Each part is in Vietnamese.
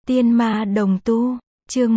Tiên ma đồng tu, chương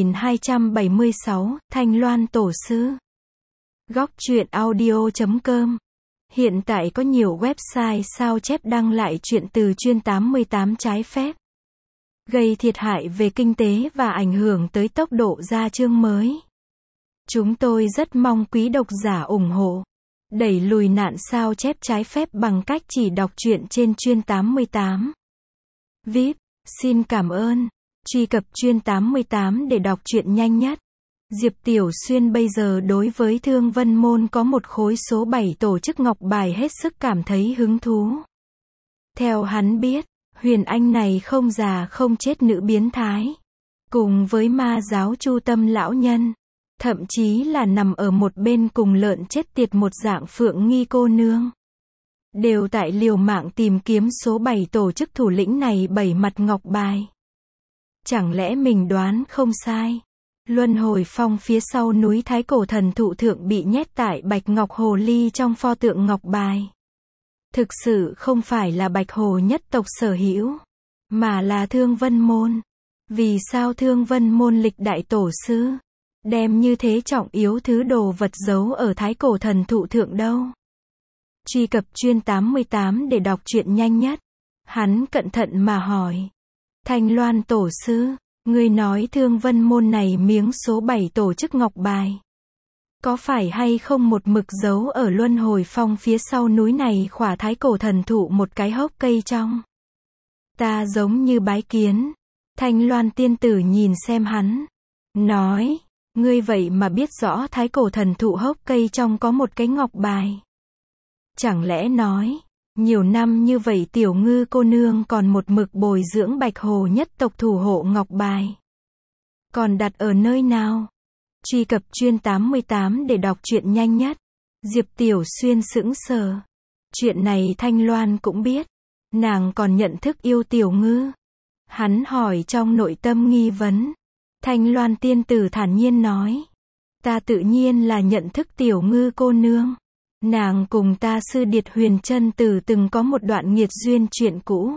1276, Thanh Loan Tổ Sư. Góc truyện audio.com. Hiện tại có nhiều website sao chép đăng lại truyện từ chuyên 88 trái phép, gây thiệt hại về kinh tế và ảnh hưởng tới tốc độ ra chương mới. Chúng tôi rất mong quý độc giả ủng hộ, đẩy lùi nạn sao chép trái phép bằng cách chỉ đọc truyện trên chuyên 88. VIP, xin cảm ơn. Truy cập chuyên 88 để đọc truyện nhanh nhất. Diệp Tiểu Xuyên bây giờ đối với Thương Vân Môn có một khối số 7 tổ chức ngọc bài hết sức cảm thấy hứng thú. Theo hắn biết, Huyền Anh này không già không chết nữ biến thái, cùng với ma giáo Chu Tâm lão nhân, thậm chí là nằm ở một bên cùng lợn chết tiệt một dạng Phượng Nghi cô nương, đều tại liều mạng tìm kiếm số 7 tổ chức thủ lĩnh này 7 mặt ngọc bài. Chẳng lẽ mình đoán không sai? Luân hồi phong phía sau núi Thái Cổ Thần Thụ Thượng bị nhét tại Bạch Ngọc Hồ Ly trong pho tượng ngọc bài, thực sự không phải là Bạch Hồ nhất tộc sở hữu, mà là Thương Vân Môn. Vì sao Thương Vân Môn lịch đại tổ sư đem như thế trọng yếu thứ đồ vật giấu ở Thái Cổ Thần Thụ Thượng đâu? Truy cập chuyên 88 để đọc truyện nhanh nhất. Hắn cẩn thận mà hỏi. Thanh Loan Tổ Sư, ngươi nói Thương Vân Môn này miếng số 7 tổ chức ngọc bài, có phải hay không một mực giấu ở Luân Hồi Phong phía sau núi này khỏa Thái Cổ Thần Thụ một cái hốc cây trong? Ta giống như bái kiến. Thanh Loan tiên tử nhìn xem hắn, nói, ngươi vậy mà biết rõ Thái Cổ Thần Thụ hốc cây trong có một cái ngọc bài. Chẳng lẽ nói, nhiều năm như vậy Tiểu Ngư cô nương còn một mực bồi dưỡng Bạch Hồ nhất tộc thủ hộ ngọc bài, còn đặt ở nơi nào? Truy cập chuyên 88 để đọc truyện nhanh nhất. Diệp Tiểu Xuyên sững sờ. Chuyện này Thanh Loan cũng biết. Nàng còn nhận thức yêu Tiểu Ngư. Hắn hỏi trong nội tâm nghi vấn. Thanh Loan tiên tử thản nhiên nói, ta tự nhiên là nhận thức Tiểu Ngư cô nương. Nàng cùng ta sư điệt Huyền Chân Tử từng có một đoạn nghiệt duyên chuyện cũ.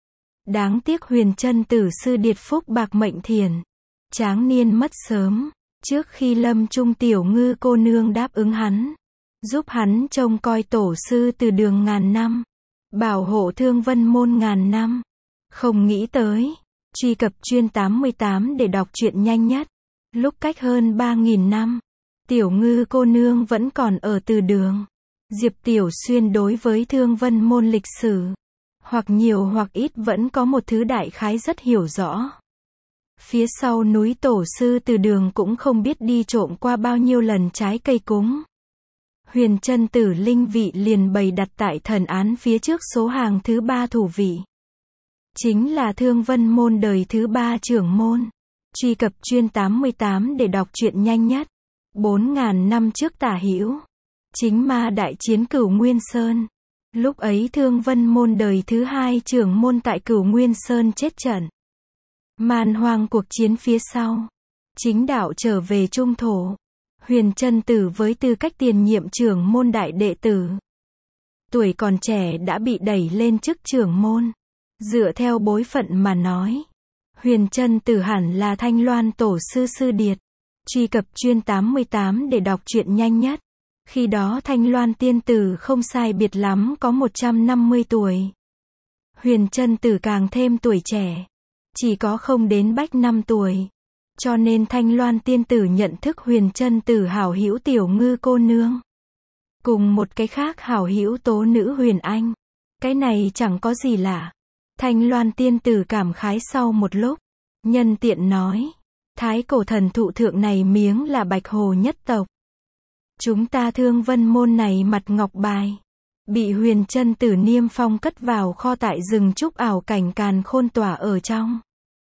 Đáng tiếc Huyền Chân Tử sư điệt phúc bạc mệnh thiền, tráng niên mất sớm. Trước khi lâm chung Tiểu Ngư cô nương đáp ứng hắn, giúp hắn trông coi tổ sư từ đường ngàn năm, bảo hộ Thương Vân Môn ngàn năm. Không nghĩ tới. Truy cập chuyên 88 để đọc truyện nhanh nhất. Lúc cách hơn 3.000 năm, Tiểu Ngư cô nương vẫn còn ở từ đường. Diệp Tiểu Xuyên đối với Thương Vân Môn lịch sử, hoặc nhiều hoặc ít vẫn có một thứ đại khái rất hiểu rõ. Phía sau núi tổ sư từ đường cũng không biết đi trộm qua bao nhiêu lần trái cây cúng. Huyền Chân Tử linh vị liền bày đặt tại thần án phía trước số hàng thứ 3 thủ vị, chính là Thương Vân Môn đời thứ 3 trưởng môn. Truy cập chuyên 88 để đọc truyện nhanh nhất. 4.000 năm trước tả hữu, chính ma đại chiến Cửu Nguyên Sơn. Lúc ấy Thương Vân Môn đời thứ 2 trưởng môn tại Cửu Nguyên Sơn chết trận. Man hoang cuộc chiến phía sau, chính đạo trở về trung thổ. Huyền Chân Tử với tư cách tiền nhiệm trưởng môn đại đệ tử, tuổi còn trẻ đã bị đẩy lên chức trưởng môn. Dựa theo bối phận mà nói, Huyền Chân Tử hẳn là Thanh Loan Tổ Sư sư điệt. Truy cập chuyên 88 để đọc truyện nhanh nhất. Khi đó Thanh Loan tiên tử không sai biệt lắm có 150 tuổi. Huyền Chân Tử càng thêm tuổi trẻ, chỉ có không đến bách 5 tuổi. Cho nên Thanh Loan tiên tử nhận thức Huyền Chân Tử hảo hữu Tiểu Ngư cô nương, cùng một cái khác hảo hữu tố nữ Huyền Anh. Cái này chẳng có gì lạ. Thanh Loan tiên tử cảm khái sau một lúc, nhân tiện nói, Thái Cổ Thần Thụ Thượng này miếng là Bạch Hồ nhất tộc. Chúng ta Thương Vân Môn này mặt ngọc bài, bị Huyền Chân Tử niêm phong cất vào kho tại rừng trúc ảo cảnh càn khôn tỏa ở trong.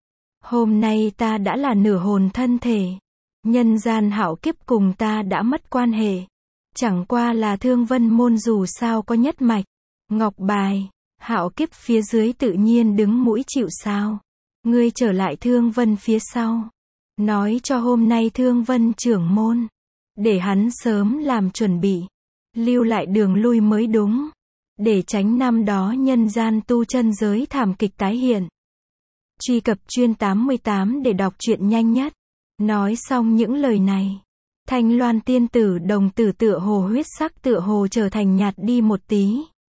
Hôm nay ta đã là nửa hồn thân thể, nhân gian hạo kiếp cùng ta đã mất quan hệ. Chẳng qua là Thương Vân Môn dù sao có nhất mạch ngọc bài, hạo kiếp phía dưới tự nhiên đứng mũi chịu sào. Ngươi trở lại Thương Vân phía sau, nói cho hôm nay Thương Vân trưởng môn, để hắn sớm làm chuẩn bị, lưu lại đường lui mới đúng, để tránh năm đó nhân gian tu chân giới thảm kịch tái hiện. Truy cập Chuyên 88 để đọc truyện nhanh nhất. Nói xong những lời này, Thanh Loan tiên tử đồng tử tựa hồ huyết sắc tựa hồ trở thành nhạt đi một tí.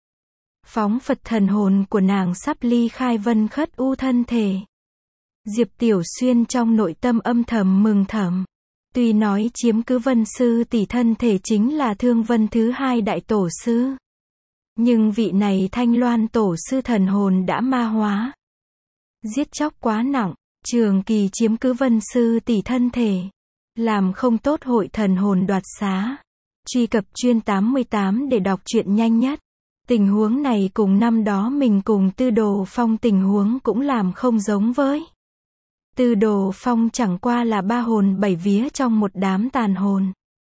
Phóng phật thần hồn của nàng sắp ly khai Vân Khất U thân thể. Diệp Tiểu Xuyên trong nội tâm âm thầm mừng thầm. Tuy nói chiếm cứ Vân sư tỷ thân thể chính là Thương Vân thứ hai đại tổ sư, nhưng vị này Thanh Loan tổ sư thần hồn đã ma hóa. Giết chóc quá nặng, trường kỳ chiếm cứ Vân sư tỷ thân thể, làm không tốt hội thần hồn đoạt xá. Truy cập Chuyên 88 để đọc truyện nhanh nhất. Tình huống này cùng năm đó mình cùng Tư Đồ Phong tình huống cũng làm không giống với. Tư Đồ Phong chẳng qua là ba hồn bảy vía trong một đám tàn hồn.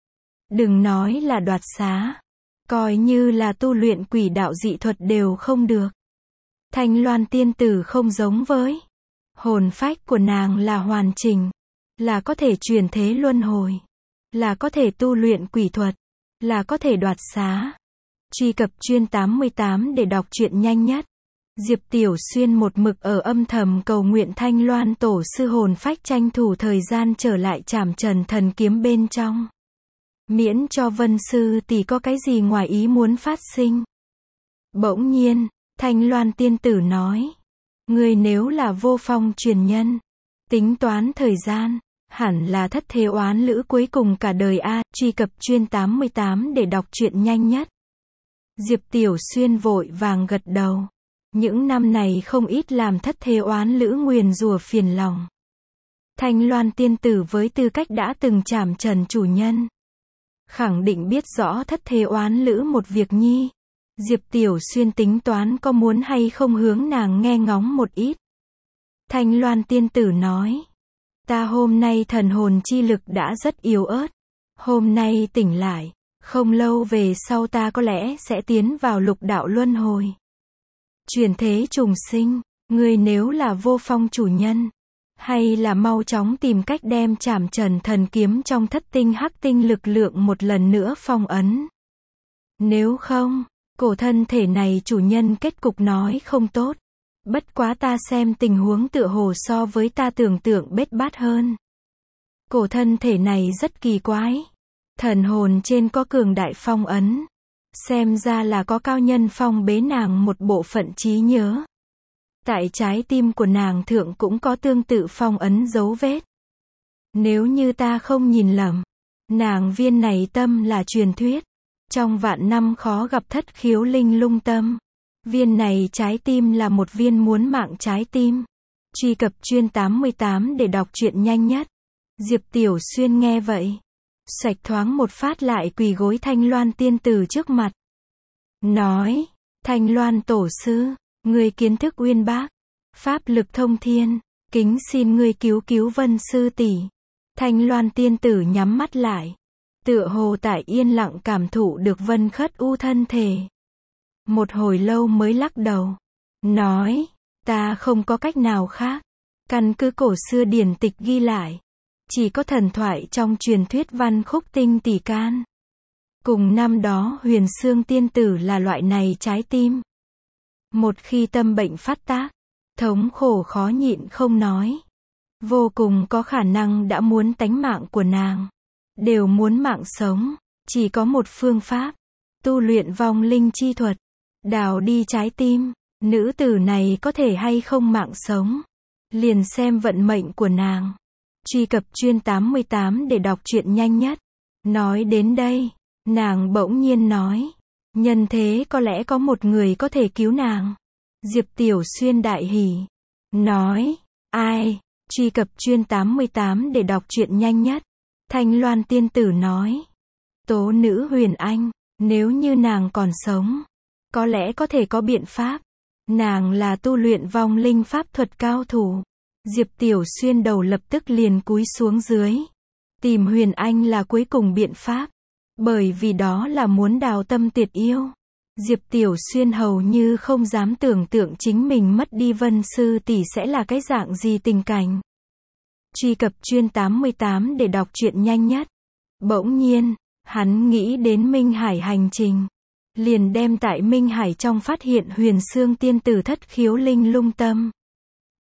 Đừng nói là đoạt xá, coi như là tu luyện quỷ đạo dị thuật đều không được. Thanh Loan tiên tử không giống với. Hồn phách của nàng là hoàn chỉnh, là có thể chuyển thế luân hồi, là có thể tu luyện quỷ thuật, là có thể đoạt xá. Truy cập Chuyên 88 để đọc truyện nhanh nhất. Diệp Tiểu Xuyên một mực ở âm thầm cầu nguyện Thanh Loan tổ sư hồn phách tranh thủ thời gian trở lại Trảm Trần thần kiếm bên trong, miễn cho Vân sư tỷ có cái gì ngoài ý muốn phát sinh. Bỗng nhiên, Thanh Loan tiên tử nói, ngươi nếu là Vô Phong truyền nhân, tính toán thời gian, hẳn là thất thế oán lữ cuối cùng cả đời a. Truy cập Chuyên 88 để đọc truyện nhanh nhất. Diệp Tiểu Xuyên vội vàng gật đầu. Những năm này không ít làm thất thế oán lữ nguyền rủa phiền lòng. Thanh Loan tiên tử với tư cách đã từng Trảm Trần chủ nhân, khẳng định biết rõ thất thế oán lữ một việc nhi. Diệp Tiểu Xuyên tính toán có muốn hay không hướng nàng nghe ngóng một ít. Thanh Loan tiên tử nói, ta hôm nay thần hồn chi lực đã rất yếu ớt. Hôm nay tỉnh lại, không lâu về sau ta có lẽ sẽ tiến vào lục đạo luân hồi, chuyển thế trùng sinh. Ngươi nếu là Vô Phong chủ nhân, hay là mau chóng tìm cách đem Trảm Trần thần kiếm trong thất tinh hắc tinh lực lượng một lần nữa phong ấn. Nếu không, cổ thân thể này chủ nhân kết cục nói không tốt. Bất quá ta xem tình huống tựa hồ so với ta tưởng tượng bết bát hơn. Cổ thân thể này rất kỳ quái. Thần hồn trên có cường đại phong ấn. Xem ra là có cao nhân phong bế nàng một bộ phận trí nhớ. Tại trái tim của nàng thượng cũng có tương tự phong ấn dấu vết. Nếu như ta không nhìn lầm, nàng viên này tâm là truyền thuyết. Trong vạn năm khó gặp thất khiếu linh lung tâm. Viên này trái tim là một viên muốn mạng trái tim. Truy cập Chuyên 88 để đọc truyện nhanh nhất. Diệp Tiểu Xuyên nghe vậy, xoạch thoáng một phát lại quỳ gối Thanh Loan tiên tử trước mặt. Nói, Thanh Loan tổ sư, ngươi kiến thức uyên bác, pháp lực thông thiên, kính xin ngươi cứu cứu Vân sư tỷ. Thanh Loan tiên tử nhắm mắt lại, tựa hồ tại yên lặng cảm thụ được Vân Khất U thân thể. Một hồi lâu mới lắc đầu, nói, ta không có cách nào khác. Căn cứ cổ xưa điển tịch ghi lại, chỉ có thần thoại trong truyền thuyết Văn Khúc Tinh tỷ can. Cùng năm đó Huyền Xương tiên tử là loại này trái tim. Một khi tâm bệnh phát tác, thống khổ khó nhịn không nói, vô cùng có khả năng đã muốn tánh mạng của nàng. Đều muốn mạng sống, chỉ có một phương pháp, tu luyện vong linh chi thuật, đào đi trái tim. Nữ tử này có thể hay không mạng sống, liền xem vận mệnh của nàng. Truy cập Chuyên 88 để đọc truyện nhanh nhất. Nói đến đây, nàng bỗng nhiên nói, nhân thế có lẽ có một người có thể cứu nàng. Diệp Tiểu Xuyên đại hỉ, nói, ai? Truy cập Chuyên 88 để đọc truyện nhanh nhất. Thanh Loan tiên tử nói, tố nữ Huyền Anh, nếu như nàng còn sống, có lẽ có thể có biện pháp. Nàng là tu luyện vong linh pháp thuật cao thủ. Diệp Tiểu Xuyên đầu lập tức liền cúi xuống dưới. Tìm Huyền Anh là cuối cùng biện pháp. Bởi vì đó là muốn đào tâm tuyệt yêu. Diệp Tiểu Xuyên hầu như không dám tưởng tượng chính mình mất đi Vân sư tỷ sẽ là cái dạng gì tình cảnh. Truy cập Chuyên 88 để đọc truyện nhanh nhất. Bỗng nhiên, hắn nghĩ đến Minh Hải hành trình. Liền đem tại Minh Hải trong phát hiện Huyền Xương tiên tử thất khiếu linh lung tâm.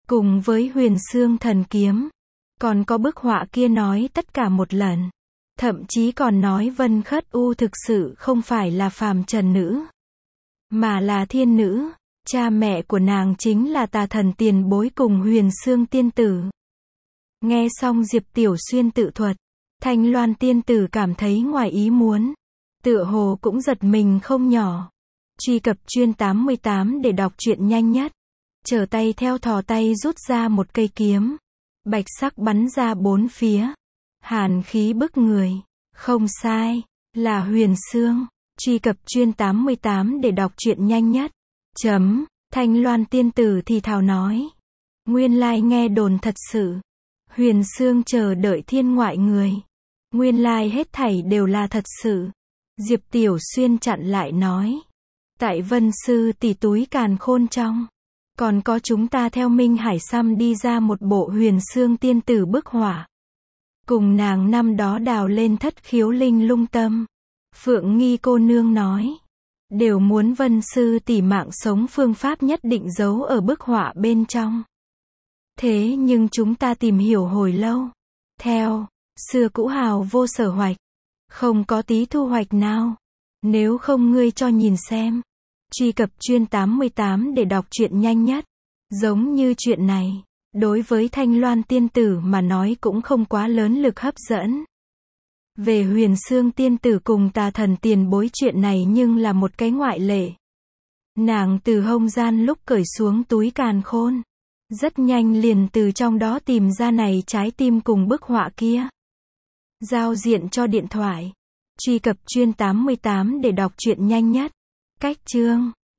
cùng với Huyền Xương Thần Kiếm. Còn có bức họa kia nói tất cả một lần. Thậm chí còn nói Vân Khất U thực sự không phải là phàm trần nữ, mà là thiên nữ. Cha mẹ của nàng chính là Tà Thần tiền bối cùng Huyền Xương tiên tử. Nghe xong Diệp Tiểu Xuyên tự thuật, Thanh Loan tiên tử cảm thấy ngoài ý muốn. Tựa hồ cũng giật mình không nhỏ. Truy cập chuyên 88 để đọc truyện nhanh nhất. Trở tay theo thò tay rút ra một cây kiếm. Bạch sắc bắn ra bốn phía. Hàn khí bức người. Không sai, là Huyền Xương. Truy cập chuyên 88 để đọc truyện nhanh nhất. Thanh Loan tiên tử thì thào nói. Nguyên lai nghe đồn thật sự. Huyền Xương chờ đợi thiên ngoại người. Nguyên lai hết thảy đều là thật sự. Diệp Tiểu Xuyên chặn lại nói. Tại Vân Sư tỷ túi càn khôn trong. Còn có chúng ta theo Minh Hải Xăm đi ra một bộ Huyền Xương tiên tử bức họa. Cùng nàng năm đó đào lên Thất Khiếu Linh Lung Tâm. Phượng Nghi cô nương nói. Đều muốn Vân Sư tỷ mạng sống phương pháp nhất định giấu ở bức họa bên trong. Thế nhưng chúng ta tìm hiểu hồi lâu. Theo, xưa cũ hào vô sở hoạch. Không có tí thu hoạch nào. Nếu không ngươi cho nhìn xem. Truy cập chuyên 88 để đọc truyện nhanh nhất. Giống như chuyện này, đối với Thanh Loan tiên tử mà nói cũng không quá lớn lực hấp dẫn. Về Huyền Xương tiên tử cùng Tà Thần tiền bối chuyện này nhưng là một cái ngoại lệ. Nàng từ hông gian lúc cởi xuống túi càn khôn. Rất nhanh liền từ trong đó tìm ra này trái tim cùng bức họa kia. Giao diện cho điện thoại. Truy cập chuyên 88 để đọc truyện nhanh nhất. Cách chương